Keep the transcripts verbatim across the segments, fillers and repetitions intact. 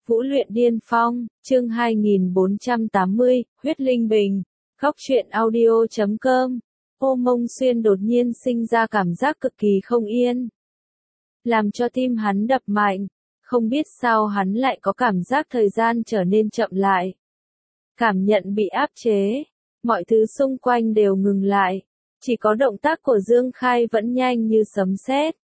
Vũ luyện điên phong, chương hai nghìn bốn trăm tám mươi, huyết linh bình, góc truyện audio chấm com. Ô Mông Xuyên đột nhiên sinh ra cảm giác cực kỳ không yên, làm cho tim hắn đập mạnh, không biết sao hắn lại có cảm giác thời gian trở nên chậm lại. Cảm nhận bị áp chế, mọi thứ xung quanh đều ngừng lại, chỉ có động tác của Dương Khai vẫn nhanh như sấm sét.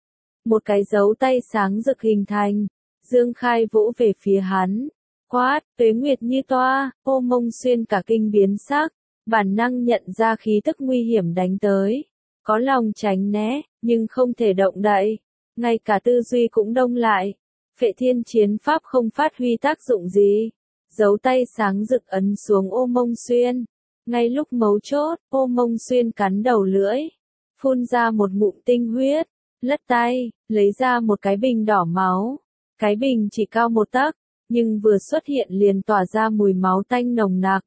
Một cái dấu tay sáng rực hình thành, Dương Khai vỗ về phía hắn, quát, Tuế Nguyệt như toa. Ô Mông Xuyên cả kinh biến sắc, bản năng nhận ra khí tức nguy hiểm đánh tới, có lòng tránh né, nhưng không thể động đậy, ngay cả tư duy cũng đông lại. Phệ Thiên chiến pháp không phát huy tác dụng gì, dấu tay sáng rực ấn xuống Ô Mông Xuyên. Ngay lúc mấu chốt, Ô Mông Xuyên cắn đầu lưỡi, phun ra một ngụm tinh huyết, lất tay, lấy ra một cái bình đỏ máu. Cái bình chỉ cao một tấc, nhưng vừa xuất hiện liền tỏa ra mùi máu tanh nồng nặc.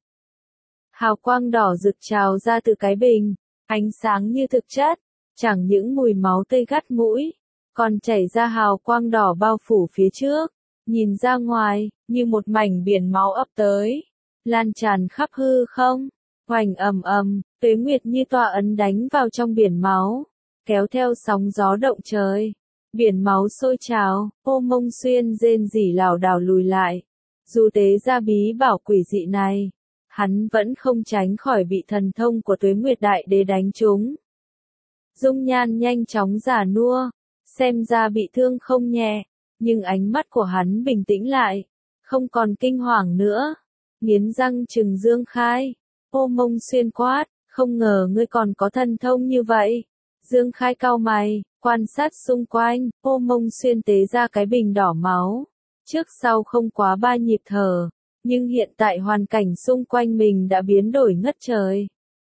Hào quang đỏ rực trào ra từ cái bình, ánh sáng như thực chất, chẳng những mùi máu tươi gắt mũi, còn chảy ra hào quang đỏ bao phủ phía trước, nhìn ra ngoài, như một mảnh biển máu ập tới, lan tràn khắp hư không. Hoành ầm ầm, Tuế Nguyệt như toa ấn đánh vào trong biển máu, kéo theo sóng gió động trời. Biển máu sôi trào, Ô Mông Xuyên rên rỉ lảo đảo lùi lại. Dù tế ra bí bảo quỷ dị này, hắn vẫn không tránh khỏi bị thần thông của Tuế Nguyệt Đại Đế đánh trúng. Dung nhan nhanh chóng già nua, xem ra bị thương không nhẹ, nhưng ánh mắt của hắn bình tĩnh lại, không còn kinh hoàng nữa. Nghiến răng trừng Dương Khai, Ô Mông Xuyên quát, không ngờ ngươi còn có thần thông như vậy. Dương Khai cau mày, quan sát xung quanh, Ô Mông Xuyên tế ra cái bình đỏ máu. Trước sau không quá ba nhịp thở, nhưng hiện tại hoàn cảnh xung quanh mình đã biến đổi ngất trời.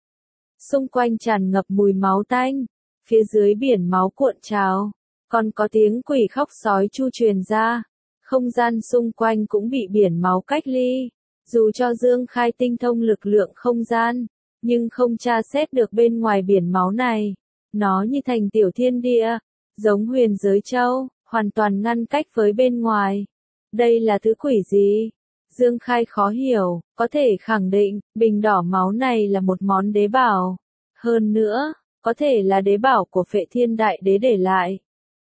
Xung quanh tràn ngập mùi máu tanh, phía dưới biển máu cuộn trào, còn có tiếng quỷ khóc sói chu truyền ra. Không gian xung quanh cũng bị biển máu cách ly. Dù cho Dương Khai tinh thông lực lượng không gian, nhưng không tra xét được bên ngoài biển máu này. Nó như thành tiểu thiên địa, giống huyền giới châu, hoàn toàn ngăn cách với bên ngoài. Đây là thứ quỷ gì? Dương Khai khó hiểu, có thể khẳng định, bình đỏ máu này là một món đế bảo. Hơn nữa, có thể là đế bảo của Phệ Thiên Đại Đế để lại.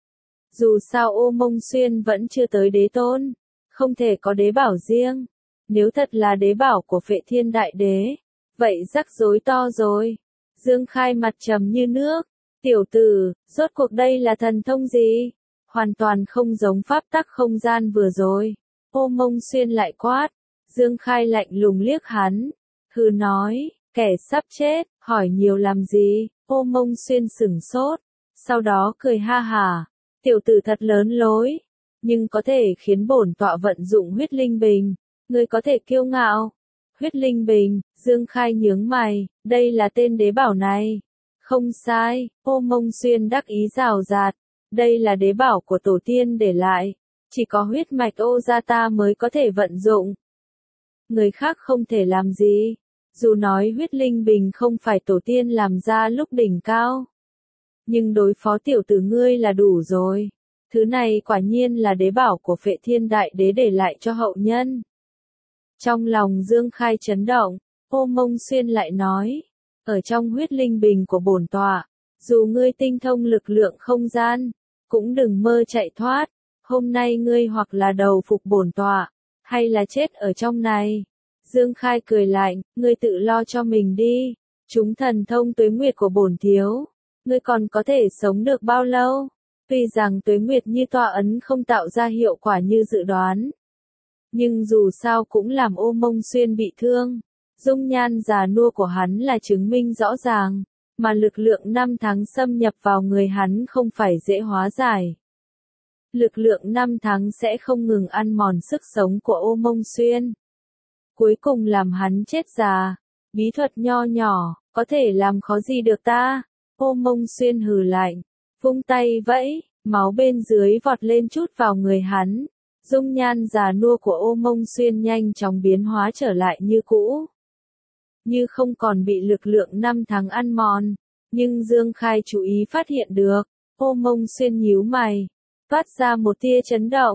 Dù sao Ô Mông Xuyên vẫn chưa tới đế tôn, không thể có đế bảo riêng. Nếu thật là đế bảo của Phệ Thiên Đại Đế, vậy rắc rối to rồi. Dương Khai mặt trầm như nước. Tiểu tử, rốt cuộc đây là thần thông gì? Hoàn toàn không giống pháp tắc không gian vừa rồi. Ô Mông Xuyên lại quát. Dương Khai lạnh lùng liếc hắn. Hừ nói, kẻ sắp chết, hỏi nhiều làm gì? Ô Mông Xuyên sửng sốt. Sau đó cười ha hả. Tiểu tử thật lớn lối. Nhưng có thể khiến bổn tọa vận dụng huyết linh bình. Ngươi có thể kiêu ngạo. Huyết linh bình, Dương Khai nhướng mày. Đây là tên đế bảo này. Không sai, Ô Mông Xuyên đắc ý rào rạt. Đây là đế bảo của tổ tiên để lại. Chỉ có huyết mạch Ô gia ta mới có thể vận dụng. Người khác không thể làm gì. Dù nói huyết linh bình không phải tổ tiên làm ra lúc đỉnh cao. Nhưng đối phó tiểu tử ngươi là đủ rồi. Thứ này quả nhiên là đế bảo của Phệ Thiên Đại Đế để lại cho hậu nhân. Trong lòng Dương Khai chấn động, Ô Mông Xuyên lại nói. Ở trong huyết linh bình của bổn tọa, dù ngươi tinh thông lực lượng không gian, cũng đừng mơ chạy thoát. Hôm nay ngươi hoặc là đầu phục bổn tọa, hay là chết ở trong này. Dương Khai cười lạnh, ngươi tự lo cho mình đi. Chúng thần thông tuế nguyệt của bổn thiếu, ngươi còn có thể sống được bao lâu? Tuy rằng tuế nguyệt như toa ấn không tạo ra hiệu quả như dự đoán, nhưng dù sao cũng làm Ô Mông Xuyên bị thương. Dung nhan già nua của hắn là chứng minh rõ ràng, mà lực lượng năm tháng xâm nhập vào người hắn không phải dễ hóa giải. Lực lượng năm tháng sẽ không ngừng ăn mòn sức sống của Ô Mông Xuyên. Cuối cùng làm hắn chết già. Bí thuật nho nhỏ, có thể làm khó gì được ta? Ô Mông Xuyên hừ lạnh, vung tay vẫy, máu bên dưới vọt lên chút vào người hắn. Dung nhan già nua của Ô Mông Xuyên nhanh chóng biến hóa trở lại như cũ. Như không còn bị lực lượng năm tháng ăn mòn. Nhưng Dương Khai chú ý phát hiện được. Ô Mông Xuyên nhíu mày, phát ra một tia chấn động.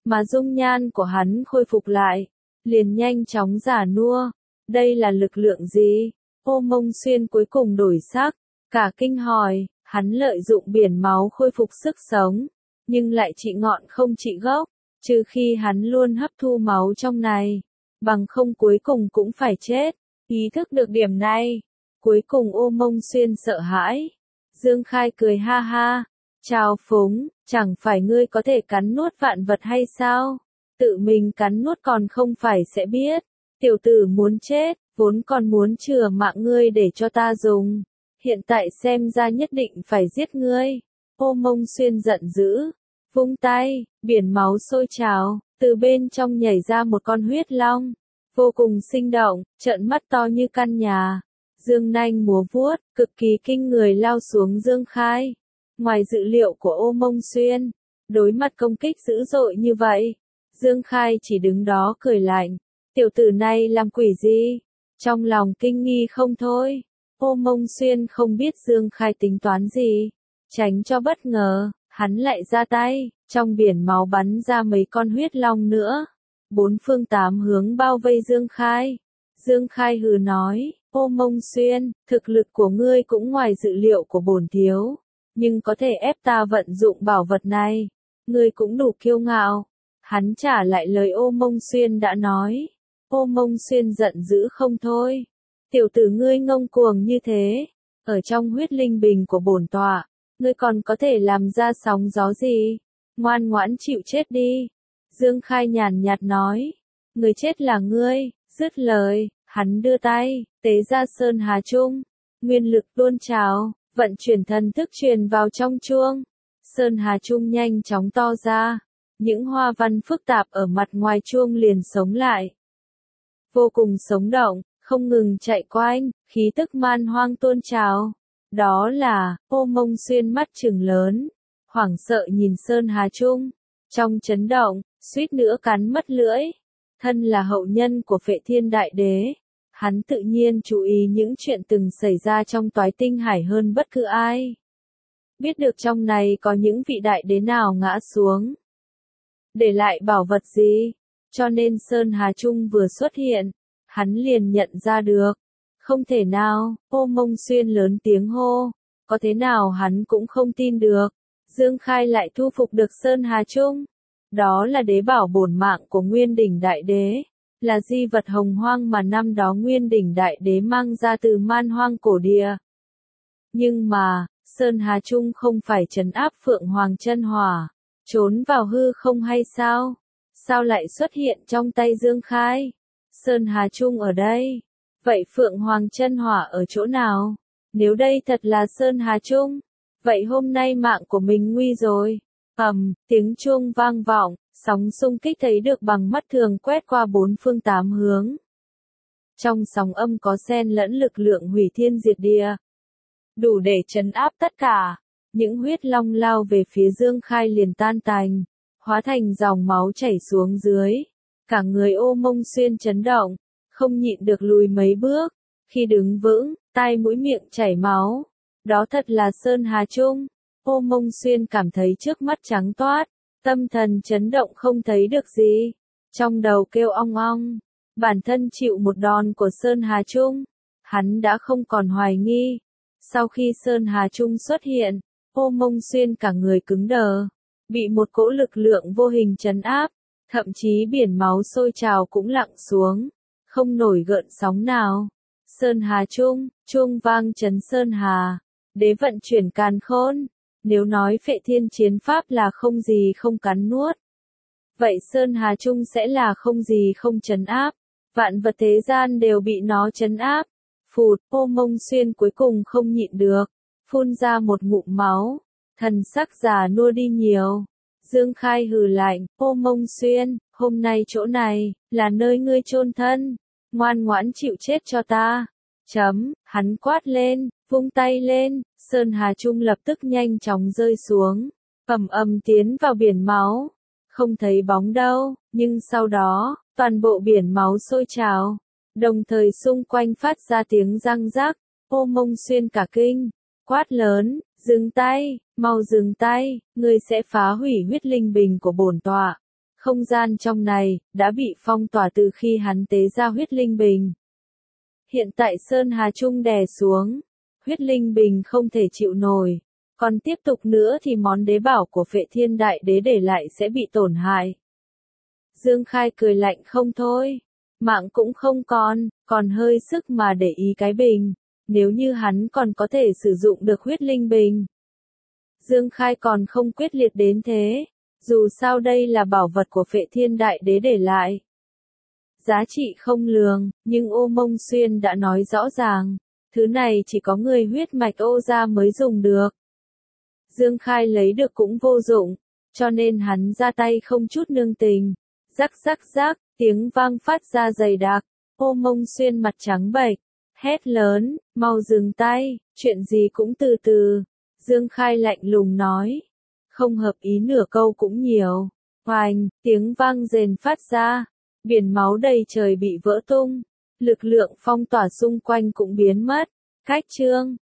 mà dung nhan của hắn khôi phục lại, liền nhanh chóng già nua. Đây là lực lượng gì? Ô Mông Xuyên cuối cùng đổi sắc, cả kinh hỏi, hắn lợi dụng biển máu khôi phục sức sống, nhưng lại trị ngọn không trị gốc, trừ khi hắn luôn hấp thu máu trong này, bằng không cuối cùng cũng phải chết. Ý thức được điểm này, cuối cùng Ô Mông Xuyên sợ hãi. Dương Khai cười ha ha, chào phúng, chẳng phải ngươi có thể cắn nuốt vạn vật hay sao? Tự mình cắn nuốt còn không phải sẽ biết. Tiểu tử muốn chết, vốn còn muốn chừa mạng ngươi để cho ta dùng. Hiện tại xem ra nhất định phải giết ngươi. Ô Mông Xuyên giận dữ, vung tay, biển máu sôi trào, từ bên trong nhảy ra một con huyết long. Vô cùng sinh động, trợn mắt to như căn nhà. Dương nanh múa vuốt, cực kỳ kinh người lao xuống Dương Khai. Ngoài dự liệu của Ô Mông Xuyên, đối mặt công kích dữ dội như vậy, Dương Khai chỉ đứng đó cười lạnh. Tiểu tử này làm quỷ gì? Trong lòng kinh nghi không thôi. Ô Mông Xuyên không biết Dương Khai tính toán gì. Tránh cho bất ngờ, hắn lại ra tay, trong biển máu bắn ra mấy con huyết long nữa. Bốn phương tám hướng bao vây Dương Khai. Dương Khai hừ nói, Ô Mông Xuyên, thực lực của ngươi cũng ngoài dự liệu của bổn thiếu, nhưng có thể ép ta vận dụng bảo vật này, ngươi cũng đủ kiêu ngạo. Hắn trả lại lời Ô Mông Xuyên đã nói. Ô Mông Xuyên giận dữ không thôi. Tiểu tử ngươi ngông cuồng như thế, ở trong huyết linh bình của bổn tọa, ngươi còn có thể làm ra sóng gió gì? Ngoan ngoãn chịu chết đi. Dương Khai nhàn nhạt nói, người chết là ngươi. Dứt lời, hắn đưa tay, tế ra Sơn Hà Trung, nguyên lực tuôn trào, vận chuyển thần thức truyền vào trong chuông. Sơn Hà Trung nhanh chóng to ra, những hoa văn phức tạp ở mặt ngoài chuông liền sống lại. Vô cùng sống động, không ngừng chạy quanh, khí tức man hoang tuôn trào. Đó là, Ô Mông Xuyên mắt trừng lớn, hoảng sợ nhìn Sơn Hà Trung, trong chấn động, suýt nữa cắn mất lưỡi. Thân là hậu nhân của Phệ Thiên Đại Đế, hắn tự nhiên chú ý những chuyện từng xảy ra trong Toái Tinh Hải hơn bất cứ ai. Biết được trong này có những vị đại đế nào ngã xuống, để lại bảo vật gì, cho nên Sơn Hà Trung vừa xuất hiện, hắn liền nhận ra được. Không thể nào, Ô Mông Xuyên lớn tiếng hô, có thế nào hắn cũng không tin được. Dương Khai lại thu phục được Sơn Hà Trung. Đó là đế bảo bổn mạng của Nguyên Đỉnh Đại Đế, là di vật hồng hoang mà năm đó Nguyên Đỉnh Đại Đế mang ra từ man hoang cổ địa. Nhưng mà, Sơn Hà Trung không phải trấn áp Phượng Hoàng Chân Hỏa, trốn vào hư không hay sao? Sao lại xuất hiện trong tay Dương Khai? Sơn Hà Trung ở đây. Vậy Phượng Hoàng Chân Hỏa ở chỗ nào? Nếu đây thật là Sơn Hà Trung, vậy hôm nay mạng của mình nguy rồi. Ầm, tiếng chuông vang vọng, sóng xung kích thấy được bằng mắt thường quét qua bốn phương tám hướng. Trong sóng âm có xen lẫn lực lượng hủy thiên diệt địa, đủ để trấn áp tất cả. Những huyết long lao về phía Dương Khai liền tan tành, hóa thành dòng máu chảy xuống dưới. Cả người Ô Mông Xuyên chấn động, không nhịn được lùi mấy bước. Khi đứng vững, tai mũi miệng chảy máu. Đó thật là Sơn Hà Trung. Ô Mông Xuyên cảm thấy trước mắt trắng toát, tâm thần chấn động không thấy được gì. Trong đầu kêu ong ong, bản thân chịu một đòn của Sơn Hà Trung. Hắn đã không còn hoài nghi. Sau khi Sơn Hà Trung xuất hiện, Ô Mông Xuyên cả người cứng đờ, bị một cỗ lực lượng vô hình trấn áp, thậm chí biển máu sôi trào cũng lặng xuống, không nổi gợn sóng nào. Sơn Hà Trung, chuông vang chấn Sơn Hà, đế vận chuyển càn khôn. Nếu nói Phệ Thiên chiến pháp là không gì không cắn nuốt, vậy Sơn Hà Trung sẽ là không gì không trấn áp. Vạn vật thế gian đều bị nó trấn áp. Phụt, Ô Mông Xuyên cuối cùng không nhịn được, phun ra một ngụm máu, thần sắc già nua đi nhiều. Dương Khai hừ lạnh, Ô Mông Xuyên, hôm nay chỗ này, là nơi ngươi chôn thân, ngoan ngoãn chịu chết cho ta. Chấm, hắn quát lên, vung tay lên, Sơn Hà Trung lập tức nhanh chóng rơi xuống, ầm ầm tiến vào biển máu. Không thấy bóng đâu, nhưng sau đó, toàn bộ biển máu sôi trào, đồng thời xung quanh phát ra tiếng răng rắc. Ô Mông Xuyên cả kinh, quát lớn, dừng tay, mau dừng tay, ngươi sẽ phá hủy huyết linh bình của bổn tọa. Không gian trong này, đã bị phong tỏa từ khi hắn tế ra huyết linh bình. Hiện tại Sơn Hà Trung đè xuống, huyết linh bình không thể chịu nổi. Còn tiếp tục nữa thì món đế bảo của Phệ Thiên Đại Đế để lại sẽ bị tổn hại. Dương Khai cười lạnh không thôi. Mạng cũng không còn, còn hơi sức mà để ý cái bình. Nếu như hắn còn có thể sử dụng được huyết linh bình. Dương Khai còn không quyết liệt đến thế. Dù sao đây là bảo vật của Phệ Thiên Đại Đế để lại. Giá trị không lường, nhưng Ô Mông Xuyên đã nói rõ ràng. Thứ này chỉ có người huyết mạch Ô gia mới dùng được. Dương Khai lấy được cũng vô dụng, cho nên hắn ra tay không chút nương tình. Rắc rắc rắc, tiếng vang phát ra dày đặc. Ô Mông Xuyên mặt trắng bệch, hét lớn, mau dừng tay, chuyện gì cũng từ từ. Dương Khai lạnh lùng nói, không hợp ý nửa câu cũng nhiều. Oành, tiếng vang rền phát ra, biển máu đầy trời bị vỡ tung, lực lượng phong tỏa xung quanh cũng biến mất. Khách trương,